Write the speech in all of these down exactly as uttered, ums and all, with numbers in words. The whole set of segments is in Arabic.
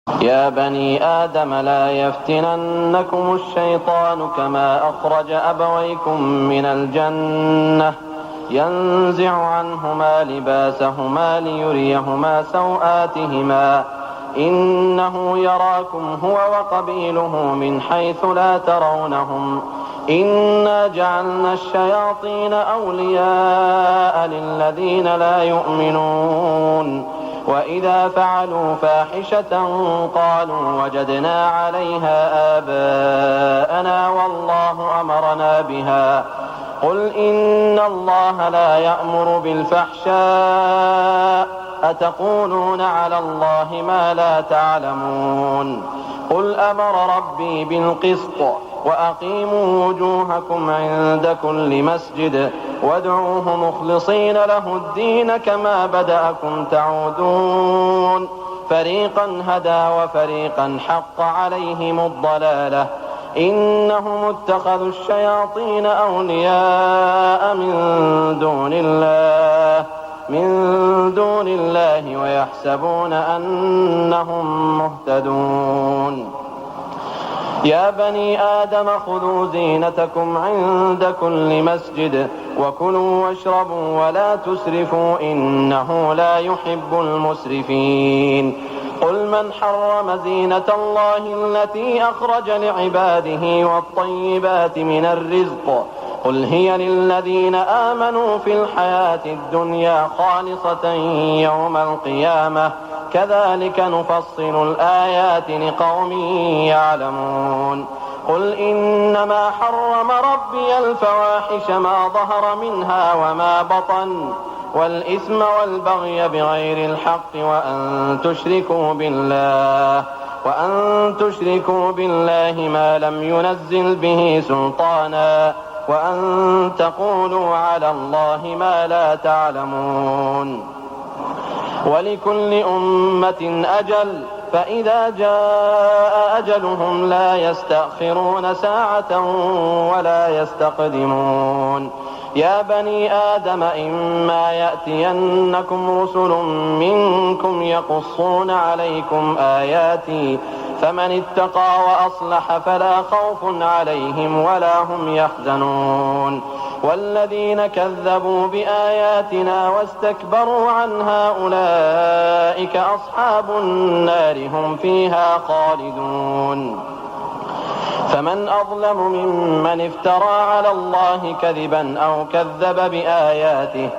يا بني آدم لا يفتننكم الشيطان كما أخرج أبويكم من الجنة ينزع عنهما لباسهما ليريهما سوآتهما إنه يراكم هو وقبيله من حيث لا ترونهم إنا جعلنا الشياطين أولياء للذين لا يؤمنون وإذا فعلوا فاحشة قالوا وجدنا عليها آباءنا والله أمرنا بها قل إن الله لا يأمر بالفحشاء أتقولون على الله ما لا تعلمون قل أمر ربي بالقسط وأقيموا وجوهكم عند كل مسجد وادعوه مخلصين له الدين كما بدأكم تعودون فريقا هدى وفريقا حق عليهم الضلالة إنهم اتخذوا الشياطين أولياء من دون الله من دون الله ويحسبون أنهم مهتدون يا بني آدم خذوا زينتكم عند كل مسجد وكلوا واشربوا ولا تسرفوا إنه لا يحب المسرفين قل من حرم زينة الله التي أخرج لعباده والطيبات من الرزق قل هي للذين آمنوا في الحياة الدنيا خالصة يوم القيامة كذلك نفصل الآيات لقوم يعلمون قل إنما حرم ربي الفواحش ما ظهر منها وما بطن والإثم والبغي بغير الحق وأن تشركوا بالله وأن تشركوا بالله ما لم ينزل به سلطانا وأن تقولوا على الله ما لا تعلمون ولكل أمة أجل فإذا جاء أجلهم لا يستأخرون ساعة ولا يستقدمون يا بني آدم إما يأتينكم رسل منكم يقصون عليكم آياتي فمن اتقى وأصلح فلا خوف عليهم ولا هم يحزنون والذين كذبوا بآياتنا واستكبروا عنها أولئك أصحاب النار هم فيها خالدون فمن أظلم ممن افترى على الله كذبا أو كذب بآياته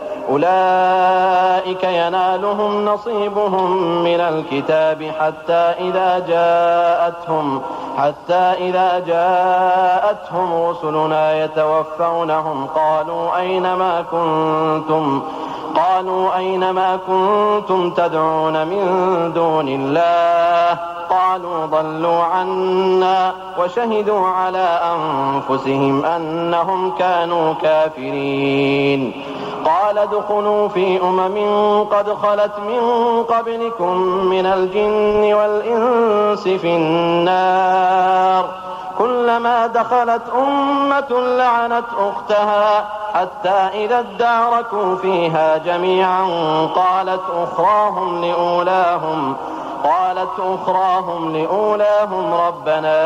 أولئك ينالهم نصيبهم من الكتاب حتى إذا جاءتهم حتى إذا جاءتهم رسلنا يتوفونهم قالوا أين ما كنتم قالوا أين ما كنتم تدعون من دون الله قالوا ضلوا عنا وشهدوا على أنفسهم أنهم كانوا كافرين قال ادخلوا في أمم قد خلت من قبلكم من الجن والإنس في النار كلما دخلت أمة لعنت أختها حتى إذا اداركوا فيها جميعا قالت أخراهم لأولاهم قالت أخراهم لأولاهم ربنا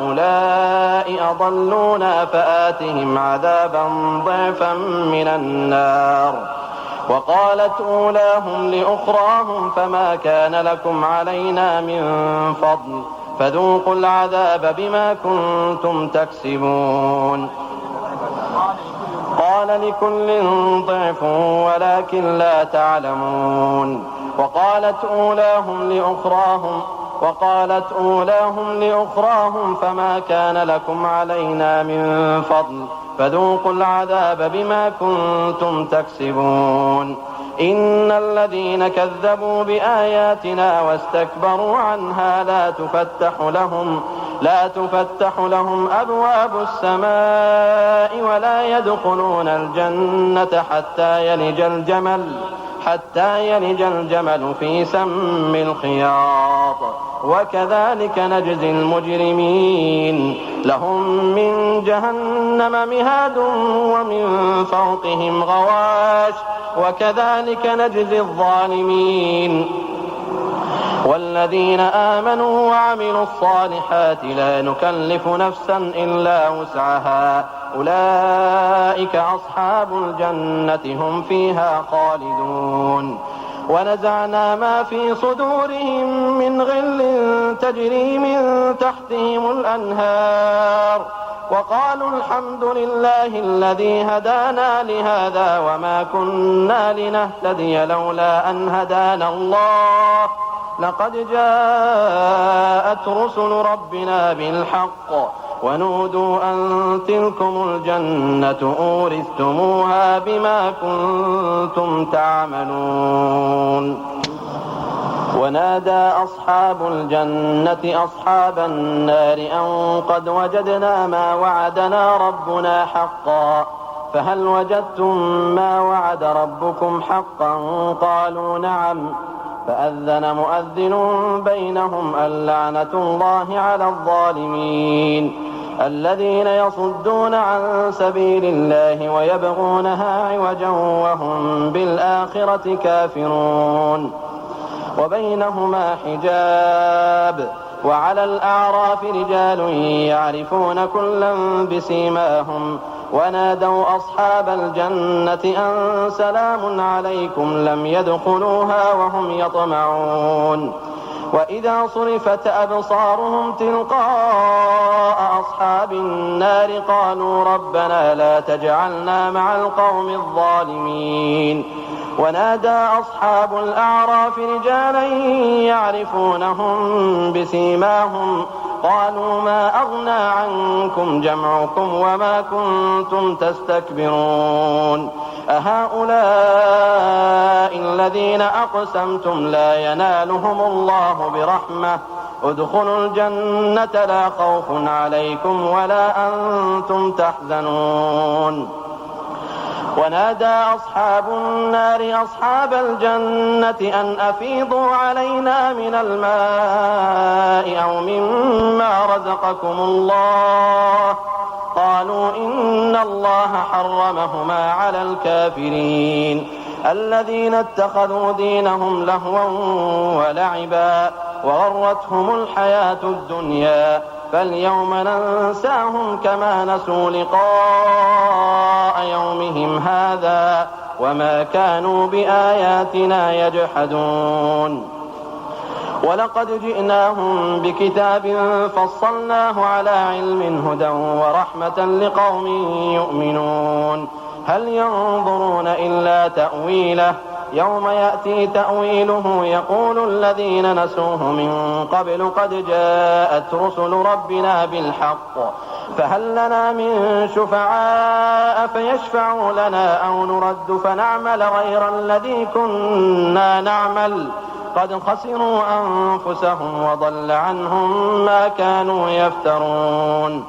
هؤلاء أضلونا فآتهم عذابا ضعفا من النار وقالت أولاهم لأخراهم فما كان لكم علينا من فضل فذوقوا العذاب بما كنتم تكسبون قال لكل ضعف ولكن لا تعلمون وقالت أولاهم لأخراهم وقالت أولاهم لأخراهم فما كان لكم علينا من فضل فذوقوا العذاب بما كنتم تكسبون إن الذين كذبوا بآياتنا واستكبروا عنها لا تفتح لهم لا تفتح لهم أبواب السماء ولا يدخلون الجنة حتى يلج الجمل حتى يلج الجمل في سم الخياط وكذلك نجزي المجرمين لهم من جهنم مهاد ومن فوقهم غواش وكذلك نجزي الظالمين والذين آمنوا وعملوا الصالحات لا نكلف نفسا إلا وسعها أولئك أصحاب الجنة هم فيها خالدون. ونزعنا ما في صدورهم من غل تجري من تحتهم الأنهار وقالوا الحمد لله الذي هدانا لهذا وما كنا لنهتدي لولا أن هدانا الله لقد جاءت رسل ربنا بالحق ونودوا أن تلكم الجنة أورثتموها بما كنتم تعملون. ونادى أصحاب الجنة أصحاب النار أن قد وجدنا ما وعدنا ربنا حقا فهل وجدتم ما وعد ربكم حقا قالوا نعم فأذن مؤذن بينهم اللعنة الله على الظالمين الذين يصدون عن سبيل الله ويبغونها عوجا وهم بالآخرة كافرون. وبينهما حجاب وعلى الأعراف رجال يعرفون كلا بسيماهم ونادوا أصحاب الجنة أن سلام عليكم لم يدخلوها وهم يطمعون. وإذا صرفت أبصارهم تلقاء أصحاب النار قالوا ربنا لا تجعلنا مع القوم الظالمين. ونادى أصحاب الأعراف رجالا يعرفونهم بسيماهم قالوا ما أغنى عنكم جمعكم وما كنتم تستكبرون أهؤلاء الذين أقسمتم لا ينالهم الله برحمة ادخلوا الجنة لا خوف عليكم ولا أنتم تحزنون. ونادى أصحاب النار أصحاب الجنة أن أفيضوا علينا من الماء أو مما رزقكم الله قالوا إن الله حرمهما على الكافرين الذين اتخذوا دينهم لهوا ولعبا وغرتهم الحياة الدنيا فاليوم ننساهم كما نسوا لقاء يومهم هذا وما كانوا بآياتنا يجحدون. ولقد جئناهم بكتاب فصلناه على علم هدى ورحمة لقوم يؤمنون هل ينظرون إلا تأويله يوم يأتي تأويله يقول الذين نسوه من قبل قد جاءت رسل ربنا بالحق فهل لنا من شفعاء فيشفعوا لنا أو نرد فنعمل غير الذي كنا نعمل قد خسروا أنفسهم وضل عنهم ما كانوا يفترون.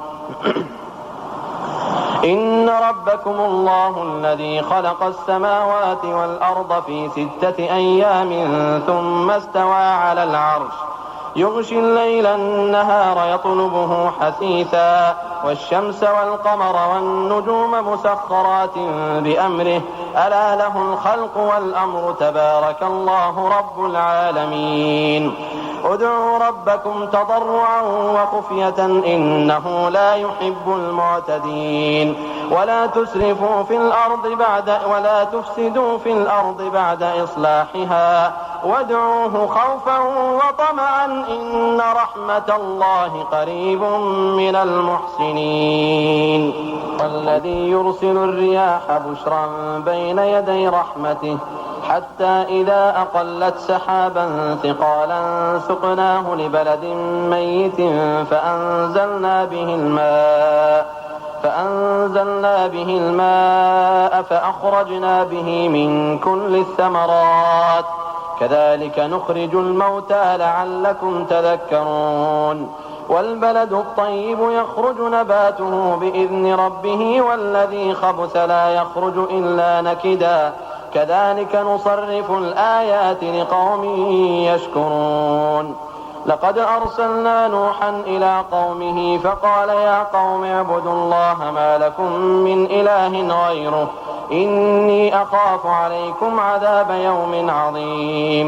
إن ربكم الله الذي خلق السماوات والأرض في ستة أيام ثم استوى على العرش يغشي الليل النهار يطلبه حثيثا والشمس والقمر والنجوم مسخرات بأمره ألا له الخلق والأمر تبارك الله رب العالمين. ادعوا ربكم تضرعا وخفية إنه لا يحب المعتدين ولا تسرفوا في الأرض بعد ولا تفسدوا في الأرض بعد إصلاحها وادعوه خوفا وطمعا إن رحمة الله قريب من المحسنين. والذي يرسل الرياح بشرا بين يدي رحمته حتى إذا أقلت سحابا ثقالا سقناه لبلد ميت فأنزلنا به الماء فأنزلنا به الماء فأخرجنا به من كل الثمرات كذلك نخرج الموتى لعلكم تذكرون. والبلد الطيب يخرج نباته بإذن ربه والذي خبث لا يخرج إلا نكدا كذلك نصرف الآيات لقوم يشكرون. لقد أرسلنا نوحا إلى قومه فقال يا قوم اعبدوا الله ما لكم من إله غيره إني أخاف عليكم عذاب يوم عظيم.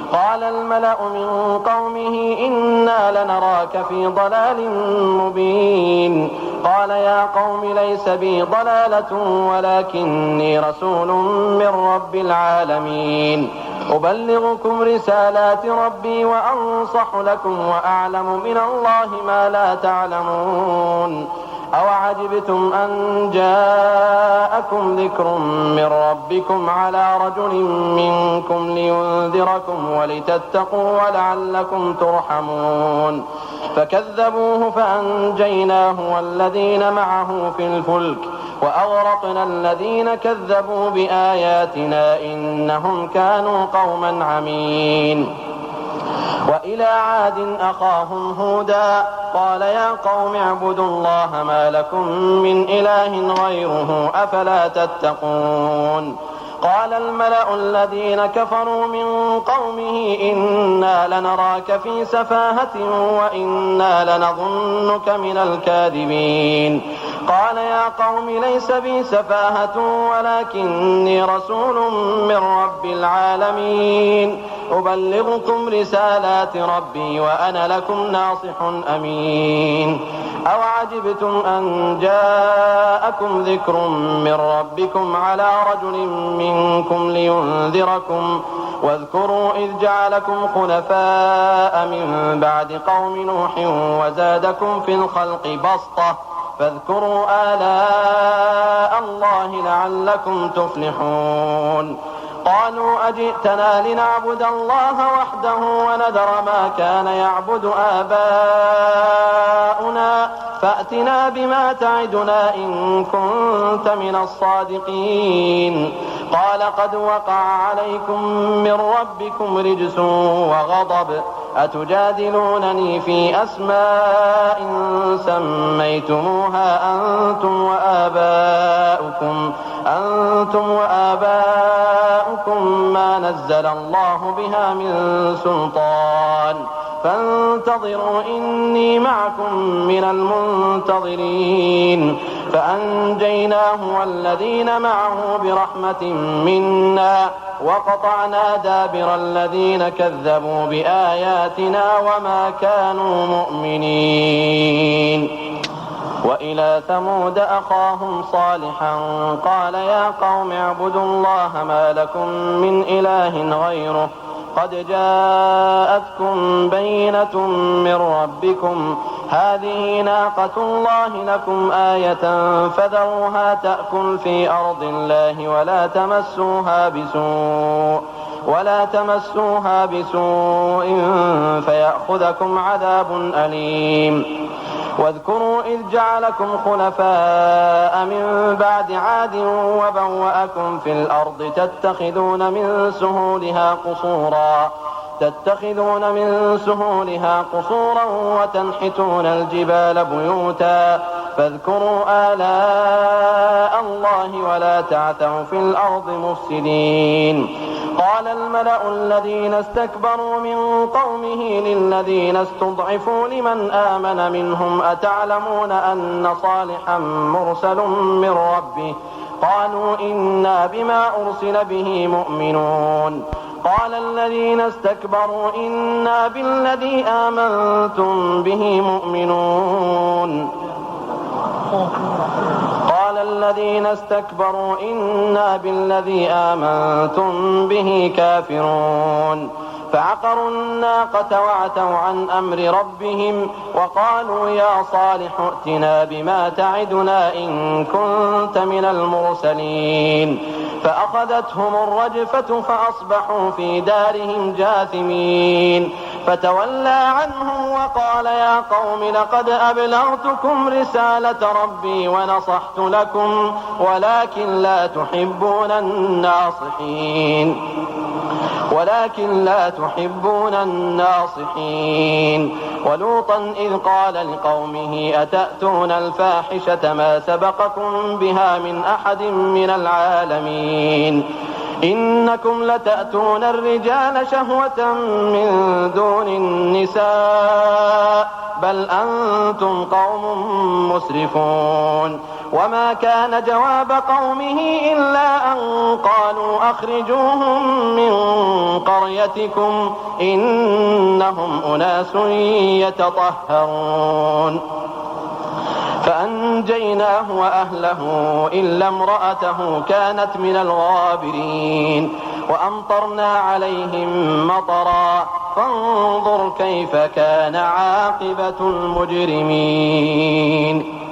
قال الملأ من قومه إنا لنراك في ضلال مبين قال يا قوم ليس بي ضلالة ولكني رسول من رب العالمين أبلغكم رسالات ربي وأنصح لكم وأعلم من الله ما لا تعلمون أوعجبتم أن جاءكم ذكر من ربكم على رجل منكم لينذركم ولتتقوا ولعلكم ترحمون فكذبوه فأنجيناه والذين معه في الفلك وأغرقنا الذين كذبوا بآياتنا إنهم كانوا قوما عمين وإلى عاد أخاهم هودا قال يا قوم اعبدوا الله ما لكم من إله غيره أفلا تتقون قال الملأ الذين كفروا من قومه إنا لنراك في سفاهة وإنا لنظنك من الكاذبين قال يا قوم ليس بي سفاهة ولكني رسول من رب العالمين أبلغكم رسالات ربي وأنا لكم ناصح أمين أوعجبتم أن جاءكم ذكر من ربكم على رجل منكم لينذركم واذكروا إذ جعلكم خلفاء من بعد قوم نوح وزادكم في الخلق بسطة فاذكروا آلاء الله لعلكم تفلحون قالوا أجئتنا لنعبد الله وحده ونذر ما كان يعبد آباؤنا فأتنا بما تعدنا إن كنت من الصادقين قال قد وقع عليكم من ربكم رجس وغضب أتجادلونني في أسماء سميتموها أنتم وآباؤكم أنتم وآباؤكم ما نزل الله بها من سلطان فانتظروا إني معكم من المنتظرين فأنجيناه والذين معه برحمة منا وقطعنا دابر الذين كذبوا بآياتنا وما كانوا مؤمنين وإلى ثمود أخاهم صالحا قال يا قوم اعبدوا الله ما لكم من إله غيره قد جاءتكم بينة من ربكم هذه ناقة الله لكم آية فذروها تأكل في أرض الله ولا تمسوها بسوء ولا تمسوها بسوء فيأخذكم عذاب أليم واذكروا إذ جعلكم خلفاء من بعد عاد وبوأكم في الأرض تتخذون من سهولها قصورا تتخذون من سهولها قصورا وتنحتون الجبال بيوتا فاذكروا آلاء الله ولا تعثوا في الأرض مفسدين قال الملأ الذين استكبروا من قومه للذين استضعفوا لمن آمن منهم أتعلمون أن صالحا مرسل من ربه قالوا إنا بما أرسل به مؤمنون قال الذين استكبروا إنا بالذي آمنتم به مؤمنون قال الذين استكبروا إنا بالذي آمنتم به كافرون فعقروا الناقة وعتوا عن أمر ربهم وقالوا يا صالح ائتنا بما تعدنا إن كنت من المرسلين فأخذتهم الرجفة فأصبحوا في دارهم جاثمين فتولى عنهم وقال يا قوم لقد أبلغتكم رسالة ربي ونصحت لكم ولكن لا تحبون الناصحين ولكن لا تحبون الناصحين ولوطا إذ قال لقومه أتأتون الفاحشة ما سبقكم بها من أحد من العالمين إنكم لتأتون الرجال شهوة من دون النساء بل أنتم قوم مسرفون. وما كان جواب قومه إلا أن قالوا أخرجوهم من قريتكم إنهم أناس يتطهرون. فأنجيناه وأهله إلا امرأته كانت من الغابرين وأمطرنا عليهم مطرا فانظر كيف كان عاقبة المجرمين.